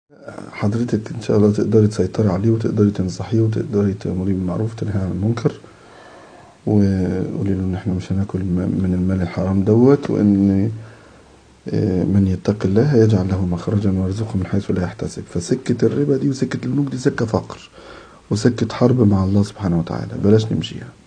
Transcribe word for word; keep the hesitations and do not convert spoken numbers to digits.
حضرتك ان شاء الله تقدري تسيطري عليه وتقدري تنصحيه وتقدري تأمريه بالمعروف وتنهي عن المنكر، وقولي له ان احنا مش هناكل من المال الحرام دوت، وان من يتق الله يجعل له مخرجا ويرزقه من حيث لا يحتسب. فسكة الربا دي وسكة البنوك دي سكة فقر وسكة حرب مع الله سبحانه وتعالى، بلاش نمشيها.